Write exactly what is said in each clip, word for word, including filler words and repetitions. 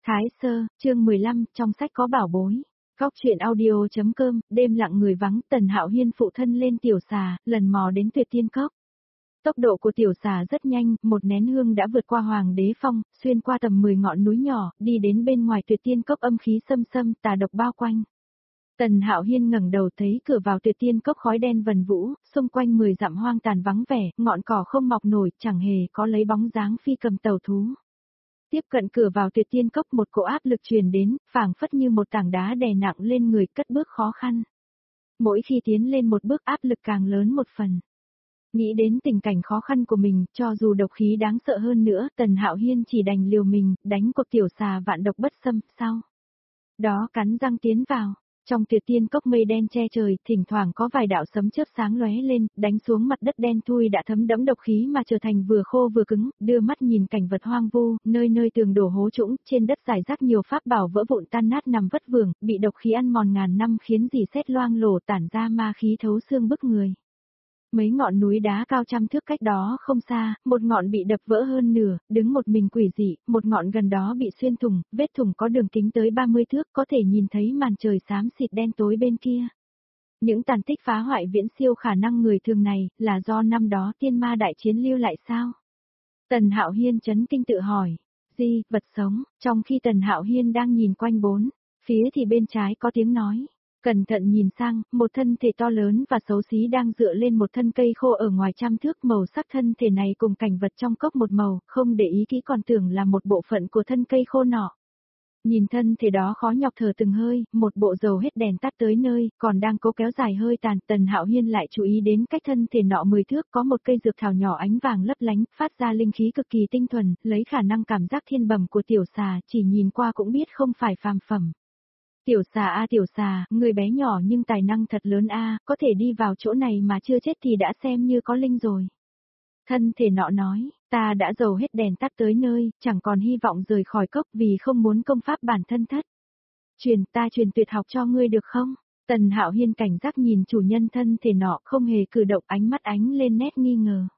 Thái Sơ, chương mười lăm, trong sách có bảo bối. Góc truyện audio.com, đêm lặng người vắng, Tần Hạo Hiên phụ thân lên tiểu xà, lần mò đến Tuyệt Tiên Cốc. Tốc độ của tiểu xà rất nhanh, một nén hương đã vượt qua Hoàng Đế Phong, xuyên qua tầm mười ngọn núi nhỏ, đi đến bên ngoài Tuyệt Tiên Cốc âm khí xâm xâm, tà độc bao quanh. Tần Hạo Hiên ngẩng đầu thấy cửa vào Tuyệt Tiên Cốc khói đen vần vũ, xung quanh mười dặm hoang tàn vắng vẻ, ngọn cỏ không mọc nổi, chẳng hề có lấy bóng dáng phi cầm tàu thú. Tiếp cận cửa vào Tuyệt Tiên Cốc, một cỗ áp lực truyền đến, phảng phất như một tảng đá đè nặng lên người, cất bước khó khăn. Mỗi khi tiến lên một bước áp lực càng lớn một phần. Nghĩ đến tình cảnh khó khăn của mình, cho dù độc khí đáng sợ hơn nữa, Tần Hạo Hiên chỉ đành liều mình, đánh cuộc tiểu xà vạn độc bất xâm, sau đó cắn răng tiến vào. Trong Tuyệt Tiên Cốc mây đen che trời, thỉnh thoảng có vài đạo sấm chớp sáng lóe lên, đánh xuống mặt đất đen thui đã thấm đẫm độc khí mà trở thành vừa khô vừa cứng, đưa mắt nhìn cảnh vật hoang vu, nơi nơi tường đổ hố trũng, trên đất rải rác nhiều pháp bảo vỡ vụn tan nát nằm vất vưởng, bị độc khí ăn mòn ngàn năm khiến dì xét loang lổ tản ra ma khí thấu xương bức người. Mấy ngọn núi đá cao trăm thước cách đó không xa, một ngọn bị đập vỡ hơn nửa, đứng một mình quỷ dị, một ngọn gần đó bị xuyên thủng, vết thủng có đường kính tới ba mươi thước, có thể nhìn thấy màn trời xám xịt đen tối bên kia. Những tàn tích phá hoại viễn siêu khả năng người thường này, là do năm đó tiên ma đại chiến lưu lại sao? Tần Hạo Hiên chấn kinh tự hỏi, gì, vật sống, trong khi Tần Hạo Hiên đang nhìn quanh bốn phía thì bên trái có tiếng nói. Cẩn thận nhìn sang, một thân thể to lớn và xấu xí đang dựa lên một thân cây khô ở ngoài trăm thước, màu sắc thân thể này cùng cảnh vật trong cốc một màu, không để ý kỹ còn tưởng là một bộ phận của thân cây khô nọ. Nhìn thân thể đó khó nhọc thở từng hơi, một bộ dầu hết đèn tắt tới nơi, còn đang cố kéo dài hơi tàn. Tần Hạo Hiên lại chú ý đến cách thân thể nọ mười thước có một cây dược thảo nhỏ ánh vàng lấp lánh, phát ra linh khí cực kỳ tinh thuần, lấy khả năng cảm giác thiên bẩm của tiểu xà, chỉ nhìn qua cũng biết không phải phàm phẩm. Tiểu xà a à, tiểu xà, người bé nhỏ nhưng tài năng thật lớn a, à, có thể đi vào chỗ này mà chưa chết thì đã xem như có linh rồi. Thân thể nọ nói, ta đã dầu hết đèn tắt tới nơi, chẳng còn hy vọng rời khỏi cốc vì không muốn công pháp bản thân thất. Truyền ta truyền tuyệt học cho ngươi được không? Tần Hạo Hiên cảnh giác nhìn chủ nhân thân thể nọ, không hề cử động, ánh mắt ánh lên nét nghi ngờ.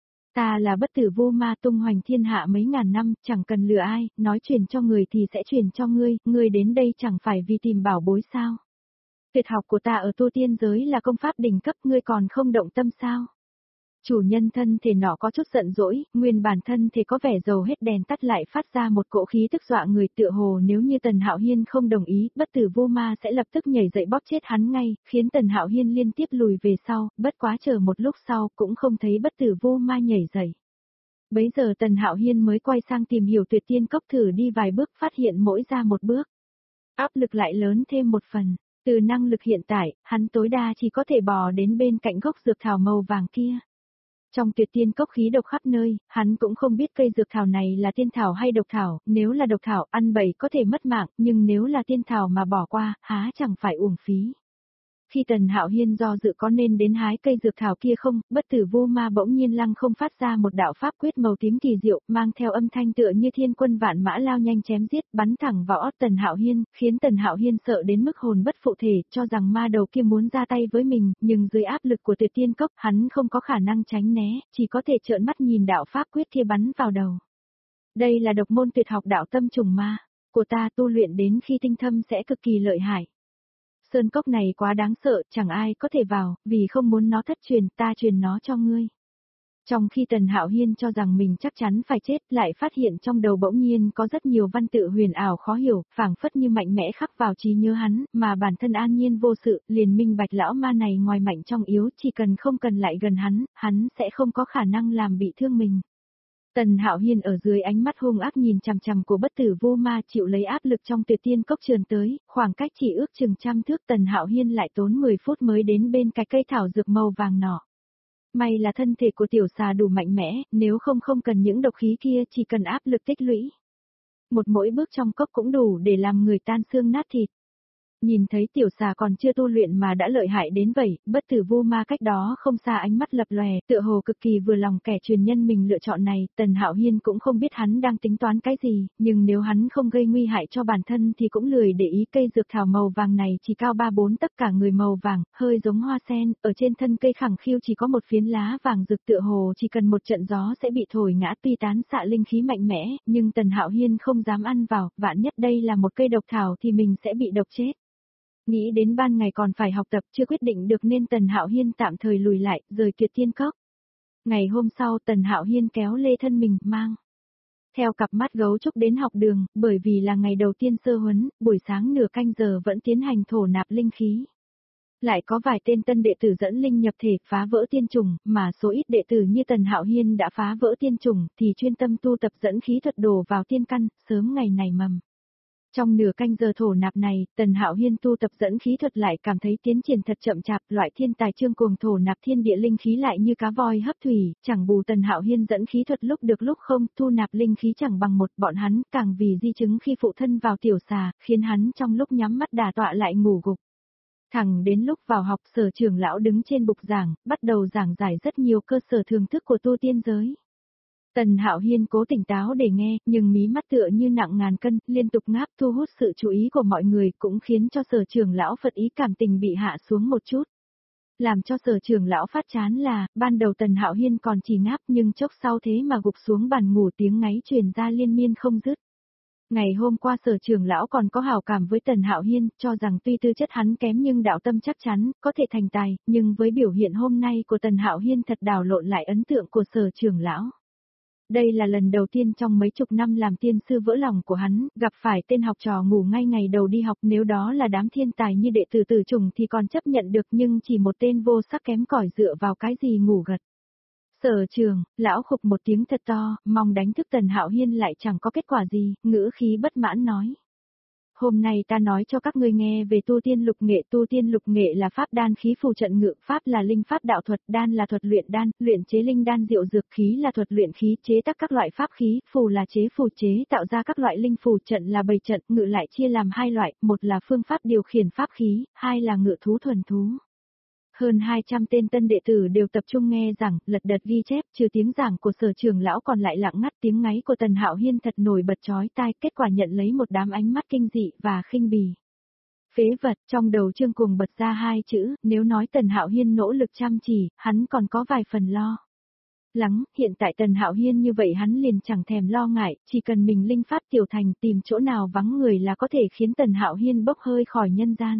Ta là bất tử vô ma tung hoành thiên hạ mấy ngàn năm, chẳng cần lừa ai, nói truyền cho người thì sẽ truyền cho ngươi, ngươi đến đây chẳng phải vì tìm bảo bối sao? Tuyệt học của ta ở tu tiên giới là công pháp đỉnh cấp, ngươi còn không động tâm sao? Chủ nhân thân thể nọ có chút giận dỗi, nguyên bản thân thể có vẻ dầu hết đèn tắt lại phát ra một cỗ khí tức dọa người, tựa hồ nếu như Tần Hạo Hiên không đồng ý, bất tử vô ma sẽ lập tức nhảy dậy bóp chết hắn ngay, khiến Tần Hạo Hiên liên tiếp lùi về sau, bất quá chờ một lúc sau cũng không thấy bất tử vô ma nhảy dậy. Bấy giờ Tần Hạo Hiên mới quay sang tìm hiểu Tuyệt Tiên Cốc, thử đi vài bước phát hiện mỗi ra một bước. Áp lực lại lớn thêm một phần, từ năng lực hiện tại, hắn tối đa chỉ có thể bò đến bên cạnh gốc dược thảo màu vàng kia. Trong Tuyệt Tiên Cốc khí độc khắp nơi, hắn cũng không biết cây dược thảo này là tiên thảo hay độc thảo, nếu là độc thảo ăn bậy có thể mất mạng, nhưng nếu là tiên thảo mà bỏ qua, há chẳng phải uổng phí. Khi Tần Hạo Hiên do dự có nên đến hái cây dược thảo kia không, bất tử vô ma bỗng nhiên lăng không phát ra một đạo pháp quyết màu tím kỳ diệu, mang theo âm thanh tựa như thiên quân vạn mã lao nhanh chém giết, bắn thẳng vào ót Tần Hạo Hiên, khiến Tần Hạo Hiên sợ đến mức hồn bất phụ thể, cho rằng ma đầu kia muốn ra tay với mình, nhưng dưới áp lực của Tuyệt Tiên Cốc, hắn không có khả năng tránh né, chỉ có thể trợn mắt nhìn đạo pháp quyết kia bắn vào đầu. Đây là độc môn tuyệt học đạo tâm trùng ma, của ta tu luyện đến khi tinh thâm sẽ cực kỳ lợi hại. Sơn cốc này quá đáng sợ, chẳng ai có thể vào, vì không muốn nó thất truyền, ta truyền nó cho ngươi. Trong khi Tần Hạo Hiên cho rằng mình chắc chắn phải chết, lại phát hiện trong đầu bỗng nhiên có rất nhiều văn tự huyền ảo khó hiểu, phảng phất như mạnh mẽ khắc vào trí nhớ hắn, mà bản thân an nhiên vô sự, liền minh bạch lão ma này ngoài mạnh trong yếu, chỉ cần không cần lại gần hắn, hắn sẽ không có khả năng làm bị thương mình. Tần Hạo Hiên ở dưới ánh mắt hung ác nhìn chằm chằm của bất tử vô ma chịu lấy áp lực trong Tuyệt Tiên Cốc trườn tới, khoảng cách chỉ ước chừng trăm thước, Tần Hạo Hiên lại tốn mười phút mới đến bên cái cây thảo dược màu vàng nọ. May là thân thể của tiểu xà đủ mạnh mẽ, nếu không không cần những độc khí kia, chỉ cần áp lực tích lũy. Một mỗi bước trong cốc cũng đủ để làm người tan xương nát thịt. Nhìn thấy tiểu xà còn chưa tu luyện mà đã lợi hại đến vậy, bất tử vu ma cách đó không xa ánh mắt lập lòe, tựa hồ cực kỳ vừa lòng kẻ truyền nhân mình lựa chọn này, Tần Hạo Hiên cũng không biết hắn đang tính toán cái gì, nhưng nếu hắn không gây nguy hại cho bản thân thì cũng lười để ý. Cây dược thảo màu vàng này chỉ cao ba bốn tấc, cả người màu vàng, hơi giống hoa sen, ở trên thân cây khẳng khiu chỉ có một phiến lá vàng rực, tựa hồ chỉ cần một trận gió sẽ bị thổi ngã, tuy tán xạ linh khí mạnh mẽ, nhưng Tần Hạo Hiên không dám ăn vào, vạn nhất đây là một cây độc thảo thì mình sẽ bị độc chết. Nghĩ đến ban ngày còn phải học tập chưa quyết định được nên Tần Hạo Hiên tạm thời lùi lại, rời Tuyệt Tiên Cốc. Ngày hôm sau Tần Hạo Hiên kéo lê thân mình, mang theo cặp mắt gấu trúc đến học đường, bởi vì là ngày đầu tiên sơ huấn, buổi sáng nửa canh giờ vẫn tiến hành thổ nạp linh khí. Lại có vài tên tân đệ tử dẫn linh nhập thể phá vỡ tiên trùng, mà số ít đệ tử như Tần Hạo Hiên đã phá vỡ tiên trùng thì chuyên tâm tu tập dẫn khí thuật đổ vào tiên căn, sớm ngày này mầm. Trong nửa canh giờ thổ nạp này, Tần Hạo Hiên tu tập dẫn khí thuật lại cảm thấy tiến triển thật chậm chạp, loại thiên tài trương cuồng thổ nạp thiên địa linh khí lại như cá voi hấp thủy, chẳng bù Tần Hạo Hiên dẫn khí thuật lúc được lúc không, thu nạp linh khí chẳng bằng một, bọn hắn càng vì di chứng khi phụ thân vào tiểu xà, khiến hắn trong lúc nhắm mắt đả tọa lại ngủ gục. Thẳng đến lúc vào học, Sở trưởng lão đứng trên bục giảng, bắt đầu giảng giải rất nhiều cơ sở thường thức của tu tiên giới. Tần Hạo Hiên cố tỉnh táo để nghe, nhưng mí mắt tựa như nặng ngàn cân, liên tục ngáp thu hút sự chú ý của mọi người, cũng khiến cho Sở trưởng lão Phật ý cảm tình bị hạ xuống một chút. Làm cho Sở trưởng lão phát chán là, ban đầu Tần Hạo Hiên còn chỉ ngáp nhưng chốc sau thế mà gục xuống bàn ngủ, tiếng ngáy truyền ra liên miên không dứt. Ngày hôm qua Sở trưởng lão còn có hảo cảm với Tần Hạo Hiên, cho rằng tuy tư chất hắn kém nhưng đạo tâm chắc chắn, có thể thành tài, nhưng với biểu hiện hôm nay của Tần Hạo Hiên thật đảo lộn lại ấn tượng của Sở trưởng lão. Đây là lần đầu tiên trong mấy chục năm làm tiên sư vỡ lòng của hắn, gặp phải tên học trò ngủ ngay ngày đầu đi học, nếu đó là đám thiên tài như đệ tử Tử Trùng thì còn chấp nhận được, nhưng chỉ một tên vô sắc kém cỏi dựa vào cái gì ngủ gật. Sở trường, lão khục một tiếng thật to, mong đánh thức Tần Hạo Hiên lại chẳng có kết quả gì, ngữ khí bất mãn nói. Hôm nay ta nói cho các ngươi nghe về tu tiên lục nghệ. Tu tiên lục nghệ là pháp đan khí phù trận ngự, pháp là linh pháp đạo thuật, đan là thuật luyện đan, luyện chế linh đan diệu dược, khí là thuật luyện khí, chế tác các loại pháp khí, phù là chế phù chế tạo ra các loại linh phù, trận là bày trận, ngự lại chia làm hai loại, một là phương pháp điều khiển pháp khí, hai là ngự thú thuần thú. Hơn hai trăm tên tân đệ tử đều tập trung nghe giảng, lật đật ghi chép, trừ tiếng giảng của Sở trưởng lão còn lại lặng ngắt, tiếng ngáy của Tần Hạo Hiên thật nổi bật chói tai, kết quả nhận lấy một đám ánh mắt kinh dị và khinh bỉ. Phế vật, trong đầu Trương Cuồng bật ra hai chữ, nếu nói Tần Hạo Hiên nỗ lực chăm chỉ, hắn còn có vài phần lo lắng, hiện tại Tần Hạo Hiên như vậy hắn liền chẳng thèm lo ngại, chỉ cần mình linh pháp tiểu thành, tìm chỗ nào vắng người là có thể khiến Tần Hạo Hiên bốc hơi khỏi nhân gian.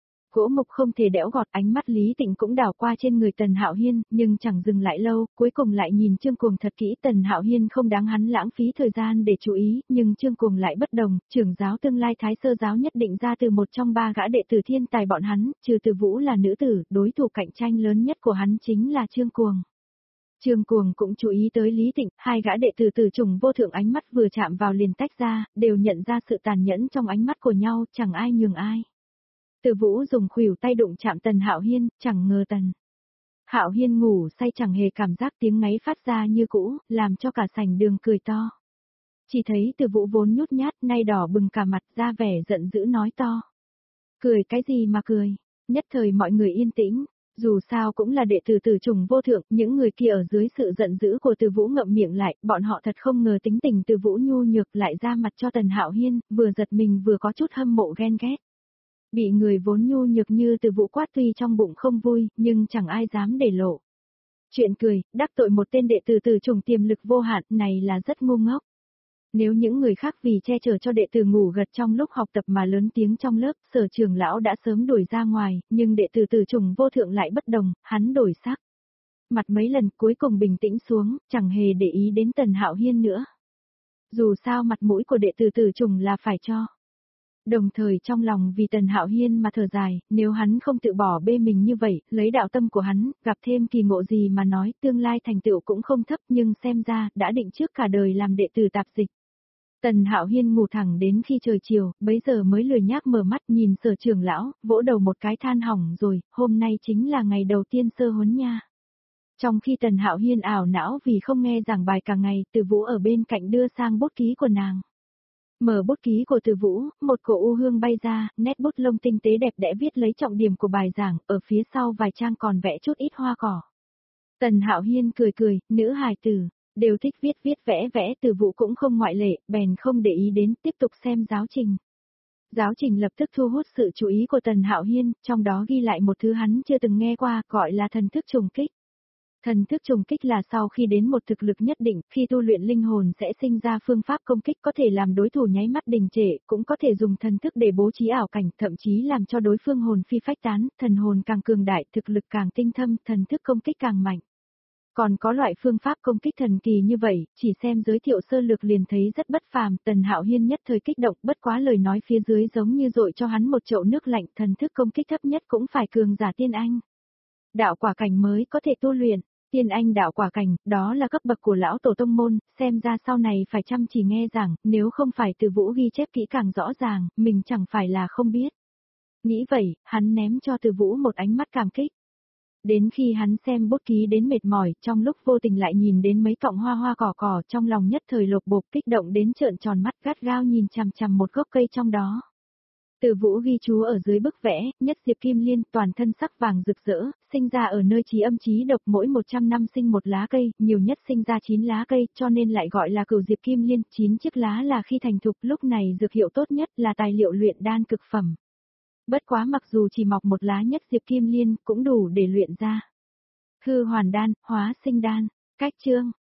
Gỗ mục không thể đẽo gọt, ánh mắt Lý Tịnh cũng đảo qua trên người Tần Hạo Hiên, nhưng chẳng dừng lại lâu, cuối cùng lại nhìn Trương Cuồng thật kỹ. Tần Hạo Hiên không đáng hắn lãng phí thời gian để chú ý, nhưng Trương Cuồng lại bất đồng, trưởng giáo tương lai Thái Sơ giáo nhất định ra từ một trong ba gã đệ tử thiên tài bọn hắn, trừ Từ Vũ là nữ tử, đối thủ cạnh tranh lớn nhất của hắn chính là Trương Cuồng. Trương Cuồng cũng chú ý tới Lý Tịnh, hai gã đệ tử Tử Trùng vô thượng ánh mắt vừa chạm vào liền tách ra, đều nhận ra sự tàn nhẫn trong ánh mắt của nhau, chẳng ai nhường ai. Từ Vũ dùng khuỷu tay đụng chạm Tần Hạo Hiên, chẳng ngờ Tần Hạo Hiên ngủ say chẳng hề cảm giác, tiếng ngáy phát ra như cũ, làm cho cả sảnh đường cười to. Chỉ thấy Từ Vũ vốn nhút nhát, nay đỏ bừng cả mặt, ra vẻ giận dữ nói to. Cười cái gì mà cười? Nhất thời mọi người yên tĩnh, dù sao cũng là đệ tử Tử Trùng vô thượng, những người kia ở dưới sự giận dữ của Từ Vũ ngậm miệng lại, bọn họ thật không ngờ tính tình Từ Vũ nhu nhược lại ra mặt cho Tần Hạo Hiên, vừa giật mình vừa có chút hâm mộ ghen ghét. Bị người vốn nhu nhược như Từ Vũ quát tuy trong bụng không vui, nhưng chẳng ai dám để lộ. Chuyện cười, đắc tội một tên đệ tử Tử Trùng tiềm lực vô hạn này là rất ngu ngốc. Nếu những người khác vì che chở cho đệ tử ngủ gật trong lúc học tập mà lớn tiếng trong lớp, Sở trưởng lão đã sớm đuổi ra ngoài, nhưng đệ tử Tử Trùng vô thượng lại bất đồng, hắn đổi sắc. Mặt mấy lần cuối cùng bình tĩnh xuống, chẳng hề để ý đến Tần Hạo Hiên nữa. Dù sao mặt mũi của đệ tử Tử Trùng là phải cho. Đồng thời trong lòng vì Tần Hạo Hiên mà thở dài, nếu hắn không tự bỏ bê mình như vậy, lấy đạo tâm của hắn, gặp thêm kỳ ngộ gì mà nói, tương lai thành tựu cũng không thấp, nhưng xem ra, đã định trước cả đời làm đệ tử tạp dịch. Tần Hạo Hiên ngủ thẳng đến khi trời chiều, bấy giờ mới lười nhác mở mắt nhìn Sở trưởng lão, vỗ đầu một cái than hỏng rồi, hôm nay chính là ngày đầu tiên sơ huấn nha. Trong khi Tần Hạo Hiên ảo não vì không nghe giảng bài cả ngày, Từ Vũ ở bên cạnh đưa sang bút ký của nàng. Mở bút ký của Từ Vũ, một cổ u hương bay ra, nét bút lông tinh tế đẹp đẽ viết lấy trọng điểm của bài giảng, ở phía sau vài trang còn vẽ chút ít hoa cỏ. Tần Hạo Hiên cười cười, nữ hài tử, đều thích viết viết vẽ vẽ, Từ Vũ cũng không ngoại lệ, bèn không để ý đến, tiếp tục xem giáo trình. Giáo trình lập tức thu hút sự chú ý của Tần Hạo Hiên, trong đó ghi lại một thứ hắn chưa từng nghe qua, gọi là thần thức trùng kích. Thần thức trùng kích là sau khi đến một thực lực nhất định, khi tu luyện linh hồn sẽ sinh ra phương pháp công kích có thể làm đối thủ nháy mắt đình trệ, cũng có thể dùng thần thức để bố trí ảo cảnh, thậm chí làm cho đối phương hồn phi phách tán, thần hồn càng cường đại, thực lực càng tinh thâm, thần thức công kích càng mạnh. Còn có loại phương pháp công kích thần kỳ như vậy, chỉ xem giới thiệu sơ lược liền thấy rất bất phàm, Tần Hạo Hiên nhất thời kích động, bất quá lời nói phía dưới giống như dội cho hắn một chậu nước lạnh, thần thức công kích thấp nhất cũng phải cường giả tiên anh. Đạo quả cảnh mới có thể tu luyện, tiên anh đạo quả cảnh, đó là cấp bậc của lão tổ tông môn, xem ra sau này phải chăm chỉ nghe giảng, nếu không phải Từ Vũ ghi chép kỹ càng rõ ràng, mình chẳng phải là không biết. Nghĩ vậy, hắn ném cho Từ Vũ một ánh mắt cảm kích. Đến khi hắn xem bút ký đến mệt mỏi, trong lúc vô tình lại nhìn đến mấy cọng hoa hoa cỏ cỏ, trong lòng nhất thời lột bột kích động đến trợn tròn mắt gắt gao nhìn chằm chằm một gốc cây trong đó. Từ Vũ ghi chú ở dưới bức vẽ, nhất diệp kim liên, toàn thân sắc vàng rực rỡ, sinh ra ở nơi trí âm trí độc, mỗi một trăm năm sinh một lá cây, nhiều nhất sinh ra chín lá cây, cho nên lại gọi là cửu diệp kim liên, chín chiếc lá là khi thành thục, lúc này dược hiệu tốt nhất là tài liệu luyện đan cực phẩm. Bất quá mặc dù chỉ mọc một lá nhất diệp kim liên, cũng đủ để luyện ra. Hư hoàn đan, hóa sinh đan, cách chương.